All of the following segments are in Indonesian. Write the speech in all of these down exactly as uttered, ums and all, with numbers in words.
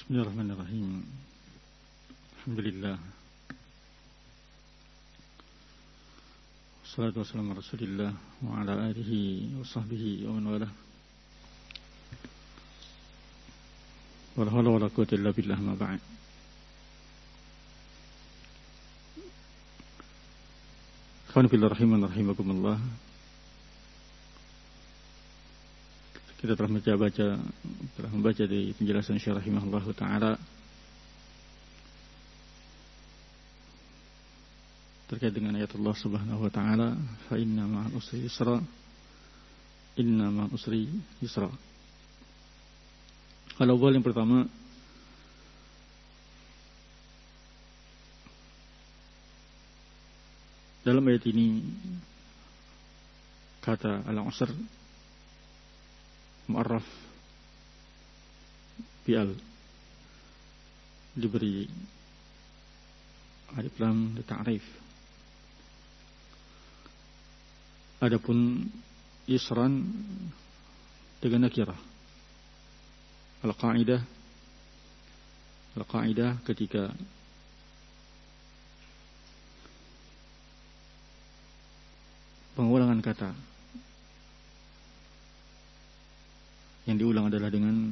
Bismillahirrahmanirrahim. Alhamdulillah. Wassalatu wassalamu ala Rasulillah wa ala alihi wa sahbihi wa man walah. Wala hawla wala quwwata illa billah, ma ba'd. Khawani fillah rahiman rahimakumullah. Kita telah membaca telah membaca di penjelasan Syarah rahimahullah taala terkait dengan ayat Allah Subhanahu wa taala, fa inna ma'al usri yusra, inna ma'al usri yusra. Kalau awal yang pertama, dalam ayat ini kata al-usr mu'arraf bi'al, diberi alif lam li ta'rif. Adapun yusran dengan nakirah. Al-qaidah Al-qaidah ketika pengulangan kata yang diulang adalah dengan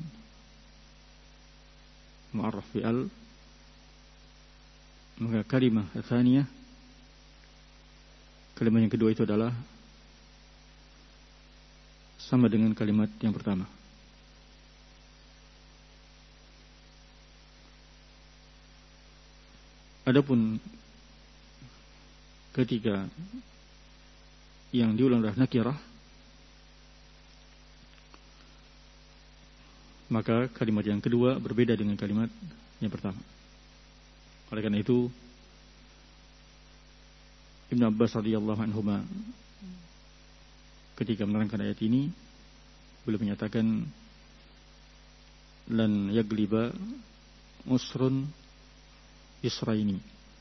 mu'arraf bi'al, maka kalimah tsaniyah, kalimat yang kedua itu adalah sama dengan kalimat yang pertama. Adapun ketika yang diulang adalah nakirah, maka kalimat yang kedua berbeda dengan kalimat yang pertama. Oleh karena itu, Ibnu Abbas radhiyallahu anhuma ketika menerangkan ayat ini, beliau menyatakan lan yagliba usrun yusraini.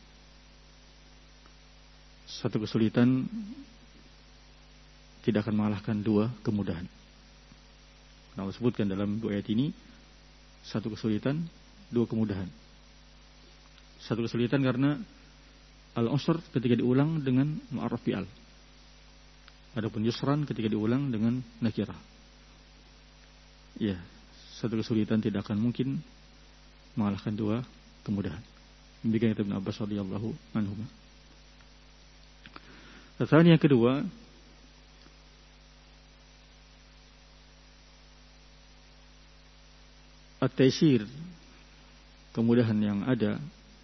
Satu kesulitan tidak akan mengalahkan dua kemudahan. Allah sebutkan dalam dua ayat ini, satu kesulitan, dua kemudahan. Satu kesulitan karena al-usr ketika diulang dengan mu'arraf bi'al. Adapun yusran ketika diulang dengan nakirah. Ya, satu kesulitan tidak akan mungkin mengalahkan dua kemudahan. Demikian kata Ibnu Abbas radhiyallahu anhu. Tetapi yang kedua, at-taysir, kemudahan yang ada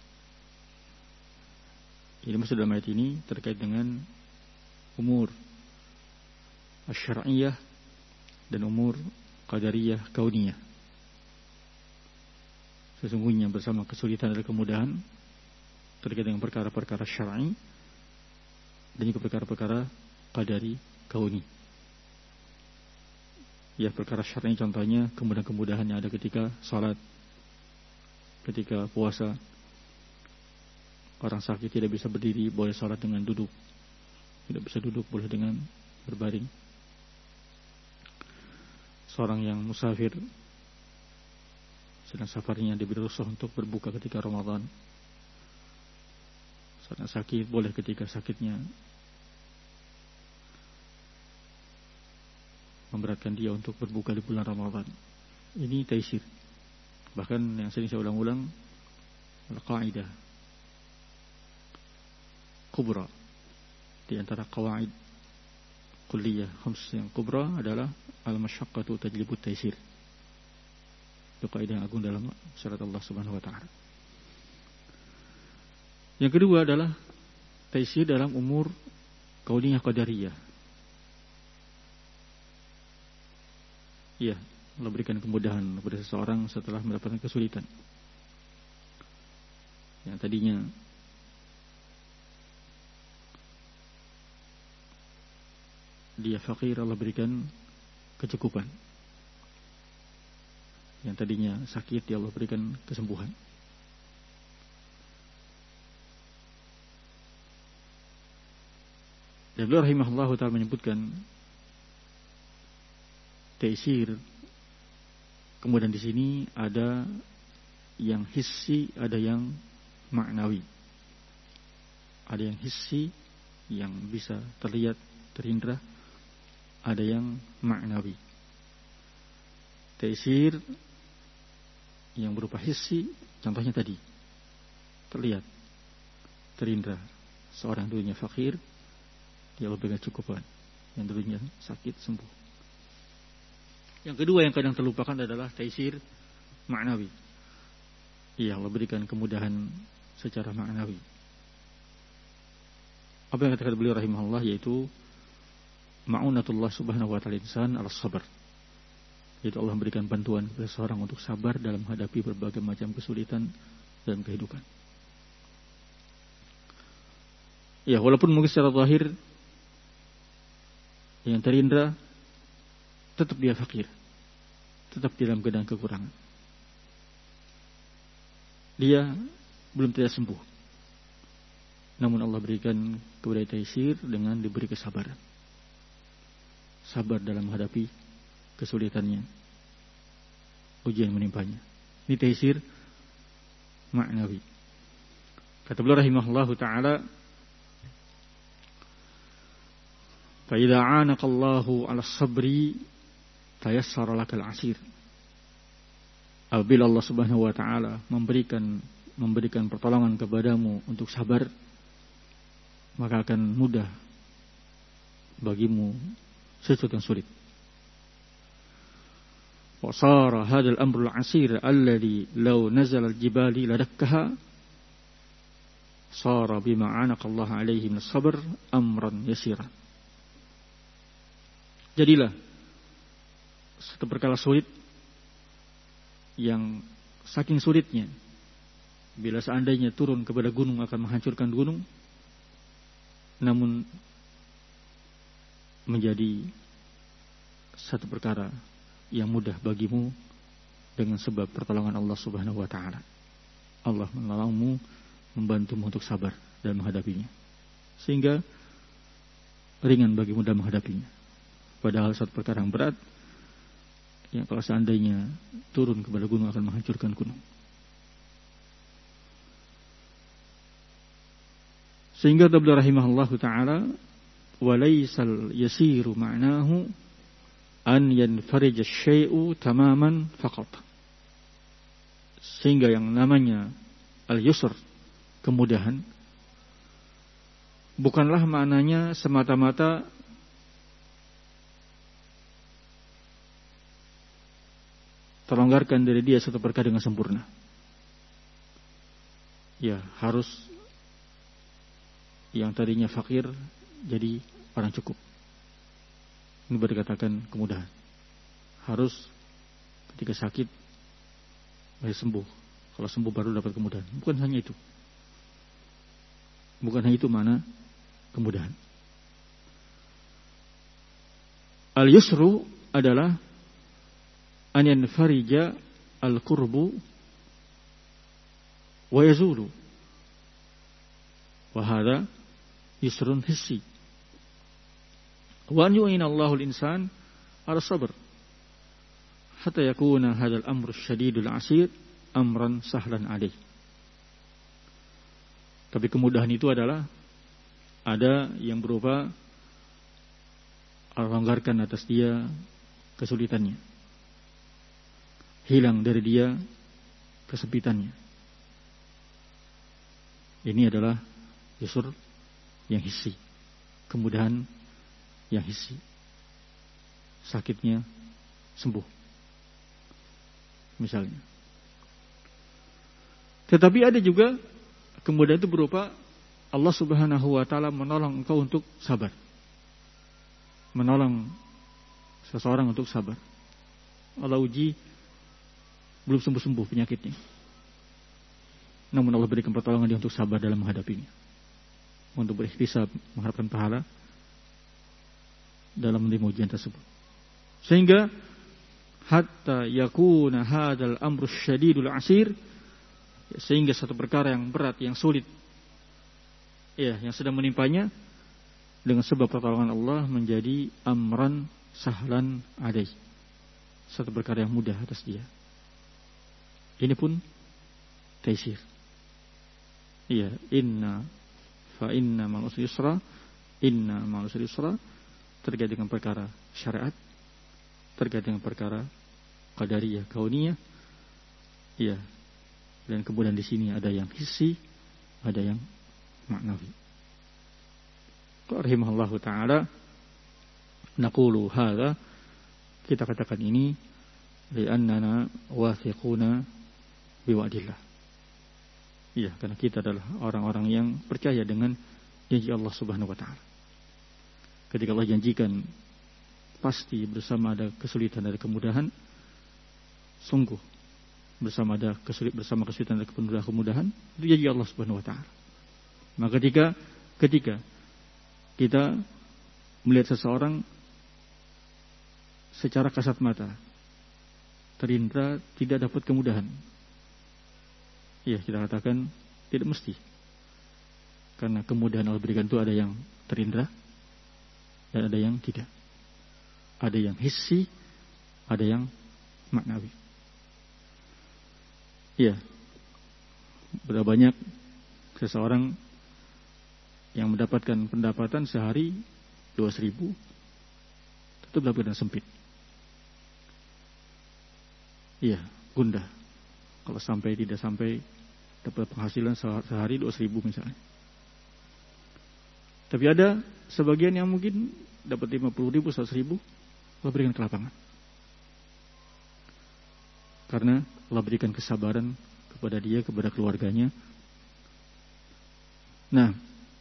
ini maksud dalam ayat ini terkait dengan umur asy-syar'iyyah dan umur qadariyah kauniyah. Sesungguhnya bersama kesulitan ada kemudahan terkait dengan perkara-perkara syar'i dan juga perkara-perkara qadari kauni. Ya, perkara syar'i contohnya kemudahan-kemudahan yang ada ketika salat, ketika puasa. Orang sakit tidak bisa berdiri, boleh salat dengan duduk. Tidak bisa duduk, boleh dengan berbaring. Seorang yang musafir sedang safarnya diberi rukhsah untuk berbuka ketika Ramadan. Seorang sakit boleh ketika sakitnya memberatkan dia untuk berbuka di bulan Ramadan. Ini taysir. Bahkan yang sering saya ulang-ulang, al-qaidah kubra, di antara qawaid kulliyah khams yang kubra adalah al-masyaqqatu tajlibu taysir. Itu kaidah yang agung dalam syariat Allah Subhanahu wa taala. Yang kedua adalah taysir dalam umur kauniyah qadariyah. Iya, Allah berikan kemudahan kepada seseorang setelah mendapatkan kesulitan. Yang tadinya dia fakir, Allah berikan kecukupan. Yang tadinya sakit, dia Allah berikan kesembuhan. Dan beliau rahimahullah ta'ala menyebutkan taysir. Kemudian di sini ada yang hissi, ada yang maknawi. Ada yang hissi yang bisa terlihat, terindra, ada yang maknawi. Taisir yang berupa hissi, contohnya tadi, terlihat, terindra. Seorang dulunya fakir, dia lebih kecukupan. Yang dulunya sakit, sembuh. Yang kedua yang kadang terlupakan adalah taisir maknawi. Ia Allah berikan kemudahan secara maknawi. Apa yang katakan beliau rahimahullah, yaitu ma'unatullah subhanahu wa ta'ala insan ala sabar. Yaitu Allah memberikan bantuan kepada seorang untuk sabar dalam menghadapi berbagai macam kesulitan dalam kehidupan. Ya, walaupun mungkin secara zahir yang terindra, tetap dia fakir, tetap dalam keadaan kekurangan. Dia belum tidak sembuh. Namun Allah berikan kepada taisir dengan diberi kesabaran. Sabar dalam menghadapi kesulitannya, ujian menimpanya. Ini taisir maknawi. Kata beliau rahimahullahu ta'ala, fa idza 'anaka Allahu 'ala sabri tayassara lakal 'asir. Apabila Allah Subhanahu wa taala memberikan memberikan pertolongan kepadamu untuk sabar, maka akan mudah bagimu sesuatu yang sulit. Wa sara hadzal amrul 'asir alladhi law nazala al-jibali ladakkaha sara bima 'anaka Allah 'alaihi min as-sabr amran yasira. Jadilah satu perkara sulit yang saking sulitnya, bila seandainya turun kepada gunung akan menghancurkan gunung, namun menjadi satu perkara yang mudah bagimu dengan sebab pertolongan Allah Subhanahu wa taala. Allah menolongmu, membantumu untuk sabar dalam menghadapinya, sehingga ringan bagimu dalam menghadapinya. Padahal satu perkara yang berat, yang kalau seandainya turun kepada gunung akan menghancurkan gunung. Sehingga beliau rahimahullahu ta'ala, walaysal yasiru ma'nahu an yanfarija syai'u tamaman faqat. Sehingga yang namanya al-yusr, kemudahan, bukanlah maknanya semata-mata terlonggarkan dari dia satu perkara dengan sempurna. Ya, harus yang tadinya fakir jadi orang cukup. Ini baru dikatakan kemudahan. Harus ketika sakit baru sembuh. Kalau sembuh baru dapat kemudahan. Bukan hanya itu. Bukan hanya itu mana kemudahan. Al-yusru adalah an yanfarija al-qurbu wa yazulu. Wa hadha yusrun hissi. Wa an yu'ina Allahu al-insan ala sabr hatta yakuna hadzal amru syadidul 'asir amran sahlan 'alaih. Tapi kemudahan itu adalah ada yang berupa Allah longgarkan atas dia kesulitannya, hilang dari dia kesempitannya. Ini adalah yusur yang hissi, kemudahan yang hissi. Sakitnya sembuh, misalnya. Tetapi ada juga kemudahan itu berupa Allah Subhanahu wa ta'ala menolong engkau untuk sabar, menolong seseorang untuk sabar. Allah uji belum sembuh-sembuh penyakitnya, namun Allah berikan pertolongan dia untuk sabar dalam menghadapinya, untuk berikhtisab, mengharapkan pahala dalam menerima ujian tersebut. Sehingga hatta yakuna hadzal amru syadidul 'asir, sehingga satu perkara yang berat, yang sulit, ya, yang sedang menimpanya, dengan sebab pertolongan Allah menjadi amran sahlan 'alaih, satu perkara yang mudah atas dia. Ini pun taisir. Iya, inna fa inna ma'al usri yusra, inna ma'al usri yusra, terkait dengan perkara syariat, terkait dengan perkara qadariyah, kauniyah. Iya. Dan kemudian di sini ada yang hissi, ada yang maknawi. Rahimahullahu taala, naqulu hadza, kita katakan ini li'annana wathiquna biwa'dillah. Iya, karena kita adalah orang-orang yang percaya dengan janji Allah Subhanahu wa taala. Ketika Allah janjikan pasti bersama ada kesulitan dan kemudahan, sungguh bersama ada kesulitan bersama kesulitan dan kemudahan, itu janji Allah Subhanahu wa taala. Maka ketika ketika kita melihat seseorang secara kasat mata terindra tidak dapat kemudahan, ya kita katakan tidak mesti, karena kemudahan Allah berikan itu ada yang terindra dan ada yang tidak, ada yang hissi, ada yang maknawi. Ya, berapa banyak seseorang yang mendapatkan pendapatan sehari dua ribu tetap dalam keadaan sempit. Iya, gundah kalau sampai tidak sampai dapat penghasilan sehari dua ribu misalnya. Tapi ada sebagian yang mungkin dapat lima puluh ribu, seratus ribu, Allah berikan kelapangan. Karena Allah berikan kesabaran kepada dia, kepada keluarganya. Nah,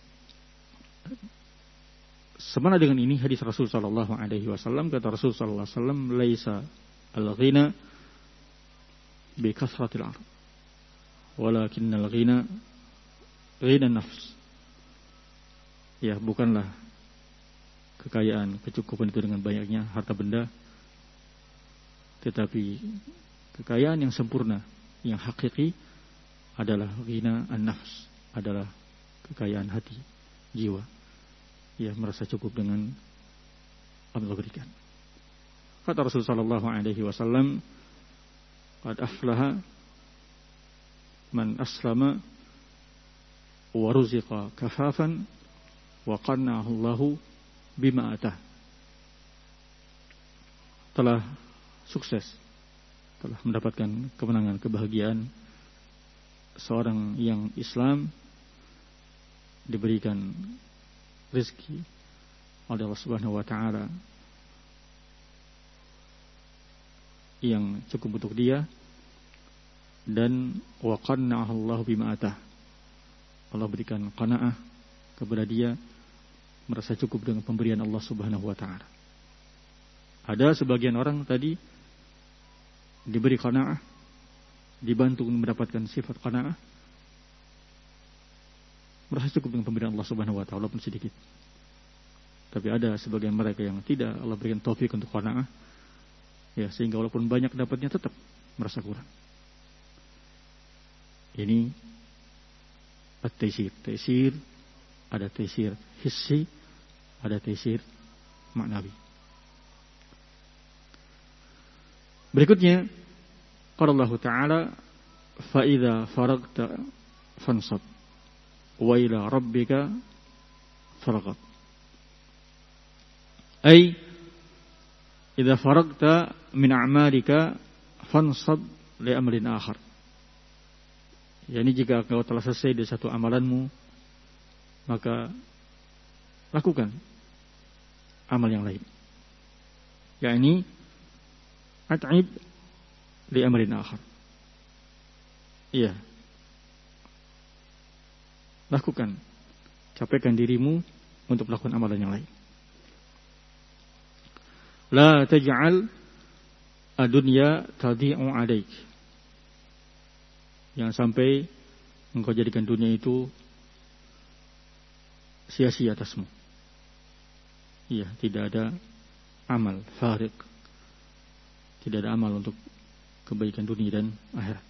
semana dengan ini hadis Rasul sallallahu alaihi wasallam, kata Rasul sallallahu alaihi wasallam, laisa al-ghina bi kasratil ard, walakinnal ghina ghina nafs. Ya, bukanlah kekayaan, kecukupan itu dengan banyaknya harta benda, tetapi kekayaan yang sempurna, yang hakiki adalah ghina an-nafs, adalah kekayaan hati, jiwa. Ya, merasa cukup dengan Allah berikan. Kata Rasul sallallahu alaihi wasallam, qad aflaha man aslama wa ruziqa kafafan wa qanna'ahu Allahu bima atah. Telah sukses, telah mendapatkan kemenangan, kebahagiaan seorang yang Islam diberikan rezeki oleh Allah Subhanahu wa taala yang cukup untuk dia, dan wa qanna'ahu Allahu bima atah. Allah berikan qanaah kepada dia, merasa cukup dengan pemberian Allah Subhanahu wa taala. Ada sebagian orang tadi diberi qanaah, dibantu mendapatkan sifat qanaah, merasa cukup dengan pemberian Allah Subhanahu wa taala walaupun sedikit. Tapi ada sebagian mereka yang tidak Allah berikan taufik untuk qanaah, ya, sehingga walaupun banyak dapatnya tetap merasa kurang. Ini at-taisir. Taisir, ada taisir hissi, ada taisir maknawi. Berikutnya, qala Allah Ta'ala, fa idza faragta fansab wa ila rabbika farghab. Ay idza faragta min a'malika fansab li amrin akhar. Yani jika engkau telah selesai dari satu amalanmu, maka lakukan amal yang lain. Yani at'ib li amrin akhar. Iya. Lakukan, capekkan dirimu untuk melakukan amalan yang lain. La taj'al ad-dunya tadhi'u 'alaik. Jangan sampai engkau jadikan dunia itu sia-sia atasmu. Iya, tidak ada amal farid, tidak ada amal untuk kebaikan dunia dan akhirat.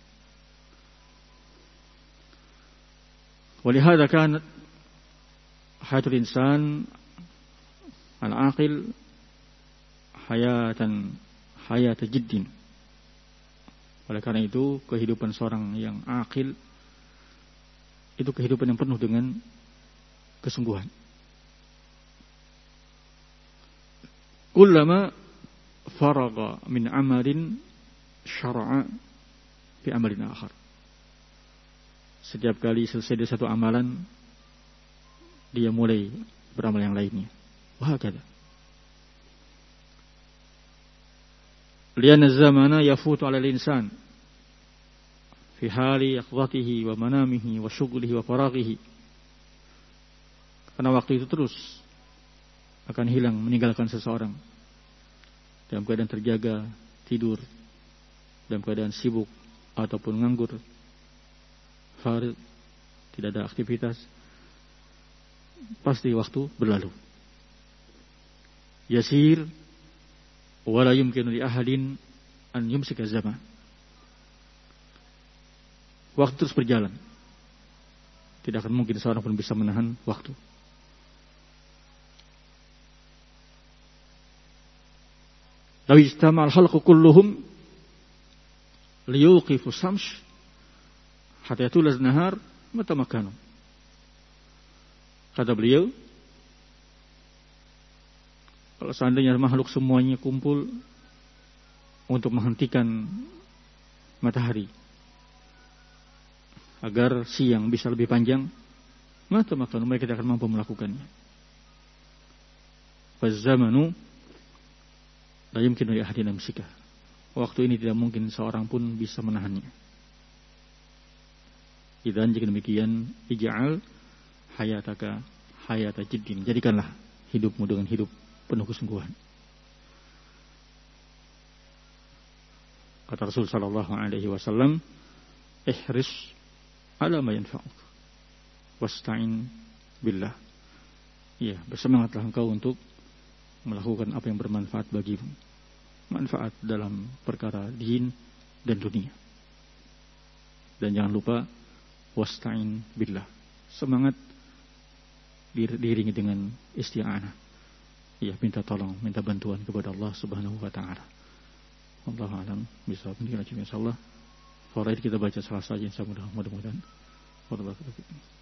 Walihada kanat hayatul insan al-aqil hayatan hayata jiddin Oleh karena itu, kehidupan seorang yang akil itu kehidupan yang penuh dengan kesungguhan. Kullama faraga min amalin syara'a fi amalin akhar. Setiap kali selesai dari satu amalan, dia mulai beramal yang lainnya. Wah, kata. Lianna zamana yafutu 'ala al-insan fi hali yaqdhatihi wa manamihi wa syughlihi wa faraghihi. Karena waktu itu terus akan hilang meninggalkan seseorang dalam keadaan terjaga, tidur, dalam keadaan sibuk ataupun nganggur, farid, tidak ada aktivitas. Pasti waktu berlalu. Yasir wala yumkinu li ahadin an yumsika zaman. Waktu terus berjalan. Tidak akan mungkin seorang pun bisa menahan waktu. Law ijtama'al khalqu kulluhum liyuqifu samsh hatta yatula an-nahar mata makanu. Kata beliau, kalau seandainya makhluk semuanya kumpul untuk menghentikan matahari agar siang bisa lebih panjang, maka maka mereka tidak akan mampu melakukannya. Faz-zamanu la yumkinu li ahadin amsika. Waktu ini tidak mungkin seorang pun bisa menahannya. Idzan jika demikian, ij'al hayataka hayata jiddin. Jadikanlah hidupmu dengan hidup penuh kesungguhan. Kata Rasul sallallahu alaihi wasallam, ihris ala ma yanfa'uk wasta'in billah. Ya, bersemangatlah engkau untuk melakukan apa yang bermanfaat bagimu. Manfaat dalam perkara din dan dunia. Dan jangan lupa wasta'in billah. Semangat diiringi dengan isti'anah. Ya, minta tolong, minta bantuan kepada Allah Subhanahu wa taala. Wallahu a'lam bishawab. Insyaallah. Faraid kita baca salah saja, insyaallah mudah-mudahan. Wabarakatuh.